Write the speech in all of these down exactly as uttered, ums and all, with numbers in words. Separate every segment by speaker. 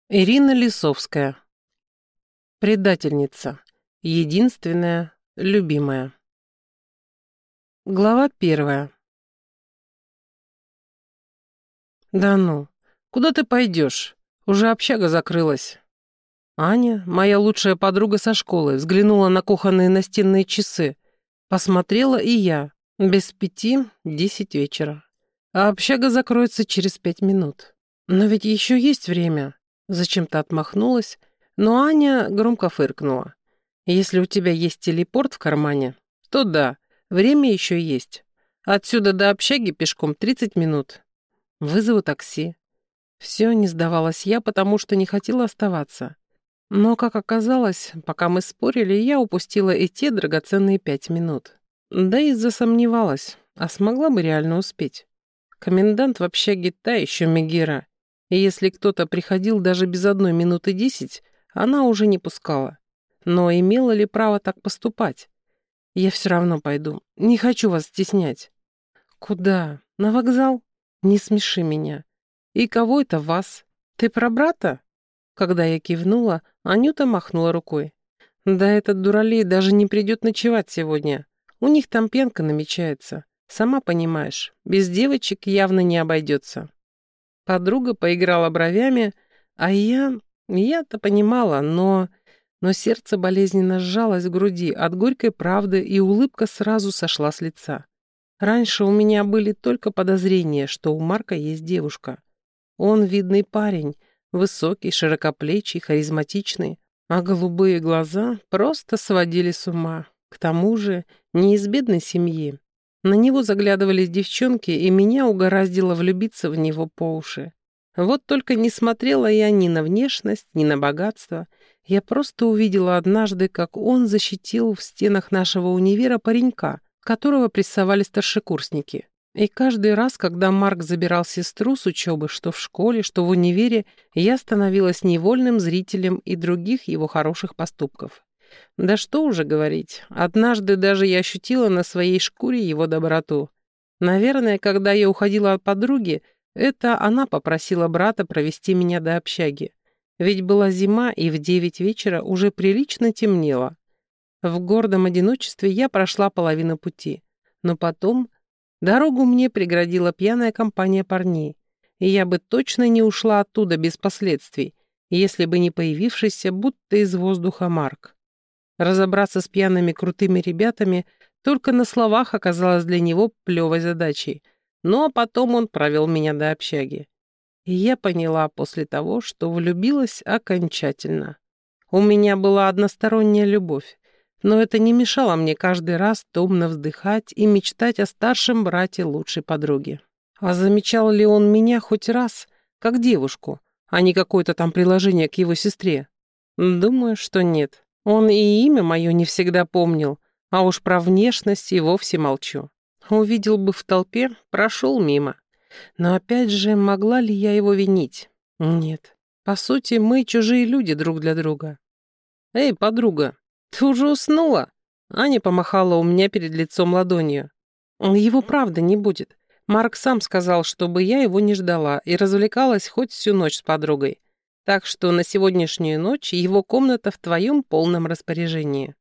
Speaker 1: Ирина Лисовская. Предательница. Единственная, любимая. Глава первая. Да ну, куда ты пойдешь? Уже общага закрылась. Аня, моя лучшая подруга со школы, взглянула на кухонные настенные часы. Посмотрела и я. Без пяти десять вечера. А общага закроется через пять минут. Но ведь еще есть время. Зачем-то отмахнулась, но Аня громко фыркнула. Если у тебя есть телепорт в кармане, то да, время еще есть. Отсюда до общаги пешком тридцать минут. Вызову такси. Все, не сдавалась я, потому что не хотела оставаться. Но, как оказалось, пока мы спорили, я упустила и те драгоценные пять минут. Да и засомневалась, а смогла бы реально успеть. Комендант в общаге та еще Мегера. И если кто-то приходил даже без одной минуты десять, она уже не пускала. Но имела ли право так поступать? Я все равно пойду. Не хочу вас стеснять. Куда? На вокзал? Не смеши меня. И кого это вас? Ты про брата? Когда я кивнула, Анюта махнула рукой. Да этот дуралей даже не придет ночевать сегодня. У них там пенка намечается. Сама понимаешь, без девочек явно не обойдется. Подруга поиграла бровями, а я... Я-то понимала, но... Но сердце болезненно сжалось в груди от горькой правды, и улыбка сразу сошла с лица. Раньше у меня были только подозрения, что у Марка есть девушка. Он видный парень, высокий, широкоплечий, харизматичный, а голубые глаза просто сводили с ума. К тому же не из бедной семьи. На него заглядывались девчонки, и меня угораздило влюбиться в него по уши. Вот только не смотрела я ни на внешность, ни на богатство. Я просто увидела однажды, как он защитил в стенах нашего универа паренька, которого прессовали старшекурсники. И каждый раз, когда Марк забирал сестру с учебы, что в школе, что в универе, я становилась невольным зрителем и других его хороших поступков. Да что уже говорить, однажды даже я ощутила на своей шкуре его доброту. Наверное, когда я уходила от подруги, это она попросила брата провести меня до общаги. Ведь была зима, и в девять вечера уже прилично темнело. В гордом одиночестве я прошла половину пути. Но потом дорогу мне преградила пьяная компания парней, и я бы точно не ушла оттуда без последствий, если бы не появившийся будто из воздуха Марк. Разобраться с пьяными крутыми ребятами только на словах оказалось для него плевой задачей, ну а потом он провел меня до общаги. И я поняла после того, что влюбилась окончательно. У меня была односторонняя любовь, но это не мешало мне каждый раз томно вздыхать и мечтать о старшем брате лучшей подруги. А замечал ли он меня хоть раз, как девушку, а не какое-то там приложение к его сестре? Думаю, что нет. Он и имя мое не всегда помнил, а уж про внешность и вовсе молчу. Увидел бы в толпе, прошел мимо. Но опять же, могла ли я его винить? Нет. По сути, мы чужие люди друг для друга. «Эй, подруга, ты уже уснула?» Аня помахала у меня перед лицом ладонью. «Его правда не будет. Марк сам сказал, чтобы я его не ждала и развлекалась хоть всю ночь с подругой. Так что на сегодняшнюю ночь его комната в твоем полном распоряжении».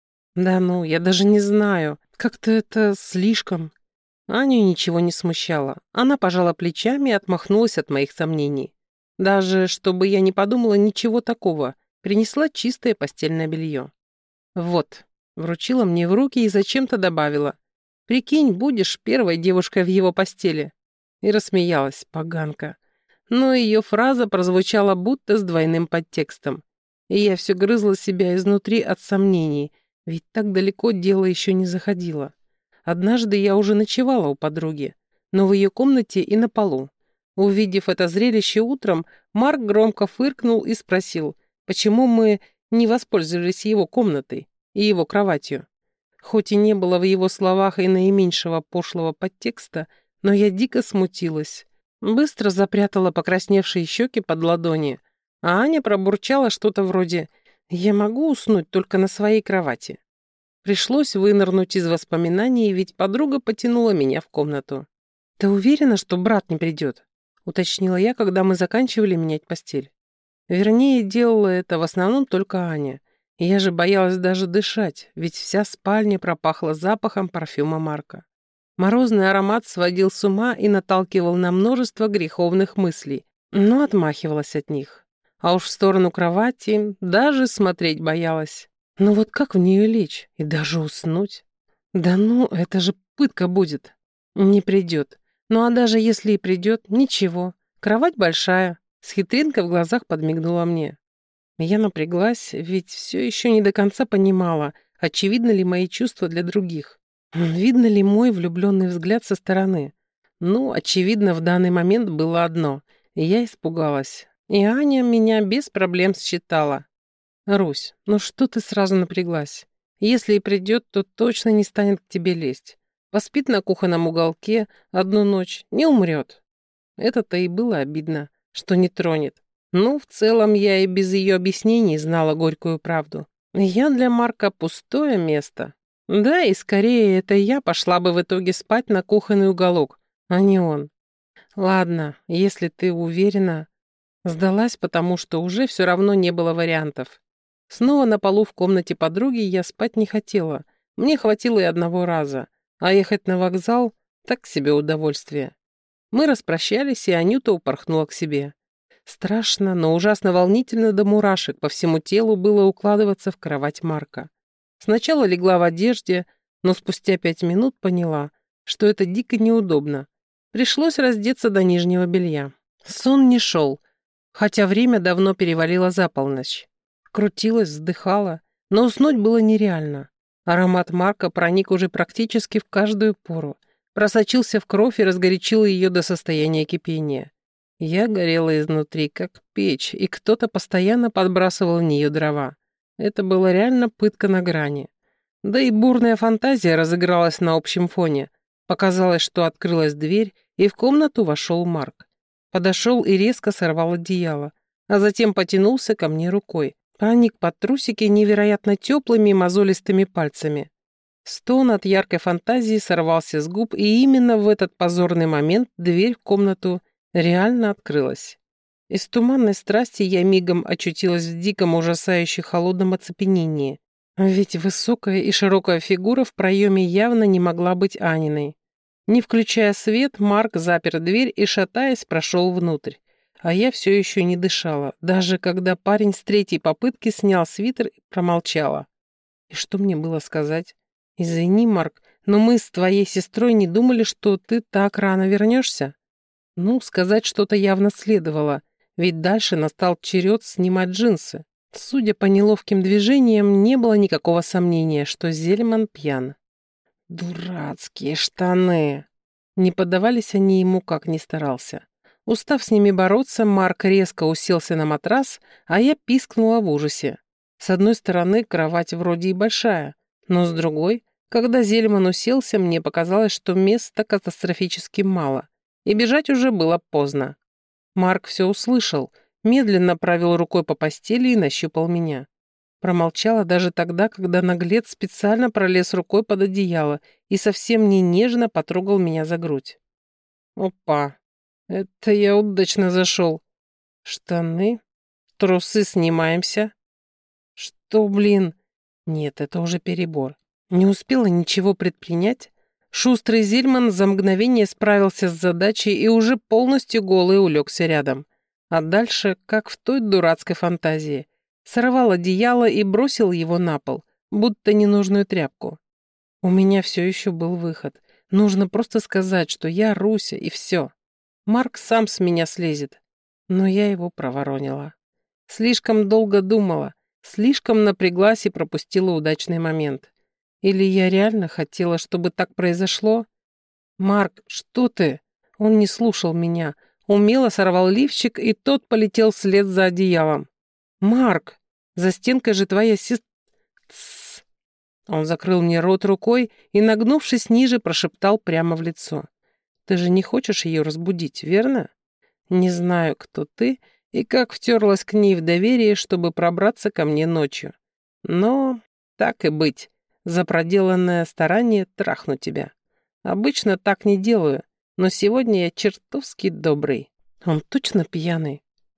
Speaker 1: «Да ну, я даже не знаю. Как-то это слишком». Аню ничего не смущало. Она пожала плечами и отмахнулась от моих сомнений. Даже, чтобы я не подумала ничего такого, принесла чистое постельное белье. «Вот», вручила мне в руки и зачем-то добавила. «Прикинь, будешь первой девушкой в его постели». И рассмеялась, поганка. Но ее фраза прозвучала будто с двойным подтекстом. И я все грызла себя изнутри от сомнений, ведь так далеко дело еще не заходило. Однажды я уже ночевала у подруги, но в ее комнате и на полу. Увидев это зрелище утром, Марк громко фыркнул и спросил, почему мы не воспользовались его комнатой и его кроватью. Хоть и не было в его словах и наименьшего пошлого подтекста, но я дико смутилась. Быстро запрятала покрасневшие щеки под ладони, а Аня пробурчала что-то вроде «Я могу уснуть только на своей кровати». Пришлось вынырнуть из воспоминаний, ведь подруга потянула меня в комнату. «Ты уверена, что брат не придет?» — уточнила я, когда мы заканчивали менять постель. Вернее, делала это в основном только Аня. И я же боялась даже дышать, ведь вся спальня пропахла запахом парфюма Марка. Морозный аромат сводил с ума и наталкивал на множество греховных мыслей, но отмахивалась от них. А уж в сторону кровати даже смотреть боялась. Ну вот как в нее лечь и даже уснуть? Да ну, это же пытка будет. Не придет. Ну а даже если и придет, ничего. Кровать большая. С хитринкой в глазах подмигнула мне. Я напряглась, ведь все еще не до конца понимала, очевидны ли мои чувства для других. Видно ли мой влюбленный взгляд со стороны. Ну, очевидно, в данный момент было одно. И я испугалась. И Аня меня без проблем считала. «Русь, ну что ты сразу напряглась? Если и придет, то точно не станет к тебе лезть. Поспит на кухонном уголке одну ночь, не умрет». Это-то и было обидно, что не тронет. Ну, в целом, я и без ее объяснений знала горькую правду. Я для Марка пустое место. Да, и скорее это я пошла бы в итоге спать на кухонный уголок, а не он. Ладно, если ты уверена. Сдалась, потому что уже все равно не было вариантов. Снова на полу в комнате подруги я спать не хотела. Мне хватило и одного раза. А ехать на вокзал — так себе удовольствие. Мы распрощались, и Анюта упорхнула к себе. Страшно, но ужасно волнительно до мурашек по всему телу было укладываться в кровать Марка. Сначала легла в одежде, но спустя пять минут поняла, что это дико неудобно. Пришлось раздеться до нижнего белья. Сон не шел, хотя время давно перевалило за полночь. Крутилась, вздыхала, но уснуть было нереально. Аромат Марка проник уже практически в каждую пору, просочился в кровь и разгорячил ее до состояния кипения. Я горела изнутри, как печь, и кто-то постоянно подбрасывал в нее дрова. Это было реально пытка на грани. Да и бурная фантазия разыгралась на общем фоне. Показалось, что открылась дверь, и в комнату вошел Марк. Подошел и резко сорвал одеяло, а затем потянулся ко мне рукой. Проник под трусики невероятно теплыми и мозолистыми пальцами. Стон от яркой фантазии сорвался с губ, и именно в этот позорный момент дверь в комнату реально открылась. Из туманной страсти я мигом очутилась в диком, ужасающе холодном оцепенении. Ведь высокая и широкая фигура в проеме явно не могла быть Аниной. Не включая свет, Марк запер дверь и, шатаясь, прошел внутрь. А я все еще не дышала, даже когда парень с третьей попытки снял свитер и промолчала. И что мне было сказать? «Извини, Марк, но мы с твоей сестрой не думали, что ты так рано вернешься». Ну, сказать что-то явно следовало, ведь дальше настал черед снимать джинсы. Судя по неловким движениям, не было никакого сомнения, что Зельман пьян. Дурацкие штаны! Не поддавались они ему, как ни старался. Устав с ними бороться, Марк резко уселся на матрас, а я пискнула в ужасе. С одной стороны, кровать вроде и большая, но с другой, когда Зельман уселся, мне показалось, что места катастрофически мало, и бежать уже было поздно. Марк все услышал, медленно провел рукой по постели и нащупал меня. Промолчала даже тогда, когда наглец специально пролез рукой под одеяло и совсем не нежно потрогал меня за грудь. Опа, это я удачно зашел. Штаны, трусы снимаемся. Что, блин? Нет, это уже перебор. Не успела ничего предпринять. Шустрый Зельман за мгновение справился с задачей и уже полностью голый улегся рядом. А дальше, как в той дурацкой фантазии. Сорвал одеяло и бросил его на пол, будто ненужную тряпку. У меня все еще был выход. Нужно просто сказать, что я Руся, и все. Марк сам с меня слезет. Но я его проворонила. Слишком долго думала, слишком напряглась и пропустила удачный момент. Или я реально хотела, чтобы так произошло? «Марк, что ты?» Он не слушал меня. Умело сорвал лифчик, и тот полетел вслед за одеялом. «Марк, за стенкой же твоя сестра...» Он закрыл мне рот рукой и, нагнувшись ниже, прошептал прямо в лицо. «Ты же не хочешь ее разбудить, верно? Не знаю, кто ты и как втерлась к ней в доверие, чтобы пробраться ко мне ночью. Но так и быть, за проделанное старание трахну тебя. Обычно так не делаю, но сегодня я чертовски добрый». Он точно пьяный.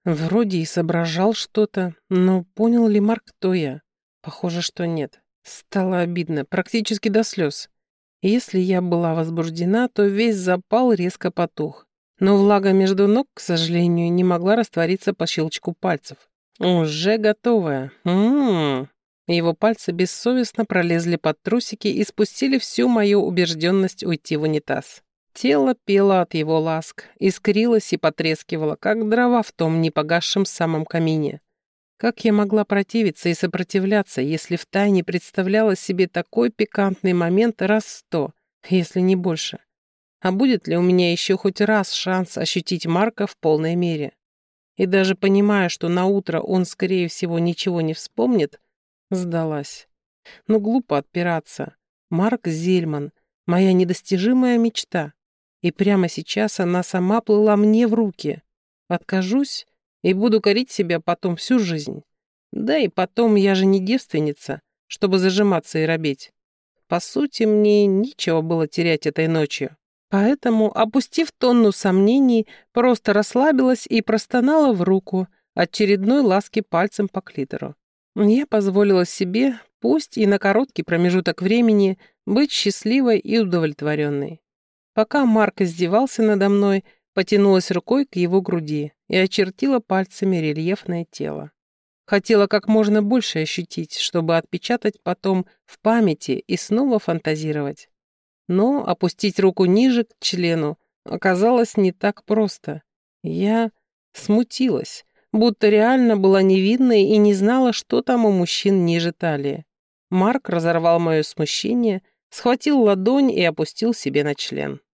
Speaker 1: Вроде и соображал что-то, но понял ли Марк, кто я? Похоже, что нет. Стало обидно, практически до слез. Если я была возбуждена, то весь запал резко потух. Но влага между ног, к сожалению, не могла раствориться по щелчку пальцев. Уже готовая. М-м-м. Его пальцы бессовестно пролезли под трусики и спустили всю мою убежденность уйти в унитаз. Тело пело от его ласк, искрилось и потрескивало, как дрова в том непогасшем самом камине. Как я могла противиться и сопротивляться, если втайне представляла себе такой пикантный момент раз сто, если не больше? А будет ли у меня еще хоть раз шанс ощутить Марка в полной мере? И даже понимая, что на утро он, скорее всего, ничего не вспомнит, сдалась. Но глупо отпираться. Марк Зельман — моя недостижимая мечта. И прямо сейчас она сама плыла мне в руки. Откажусь и буду корить себя потом всю жизнь. Да и потом я же не девственница, чтобы зажиматься и робеть. По сути, мне нечего было терять этой ночью. Поэтому, опустив тонну сомнений, просто расслабилась и простонала в руку очередной ласки пальцем по клитору. Я позволила себе, пусть и на короткий промежуток времени, быть счастливой и удовлетворенной. Пока Марк издевался надо мной, потянулась рукой к его груди и очертила пальцами рельефное тело. Хотела как можно больше ощутить, чтобы отпечатать потом в памяти и снова фантазировать. Но опустить руку ниже к члену оказалось не так просто. Я смутилась, будто реально была невинной и не знала, что там у мужчин ниже талии. Марк разорвал мое смущение, схватил ладонь и опустил себе на член.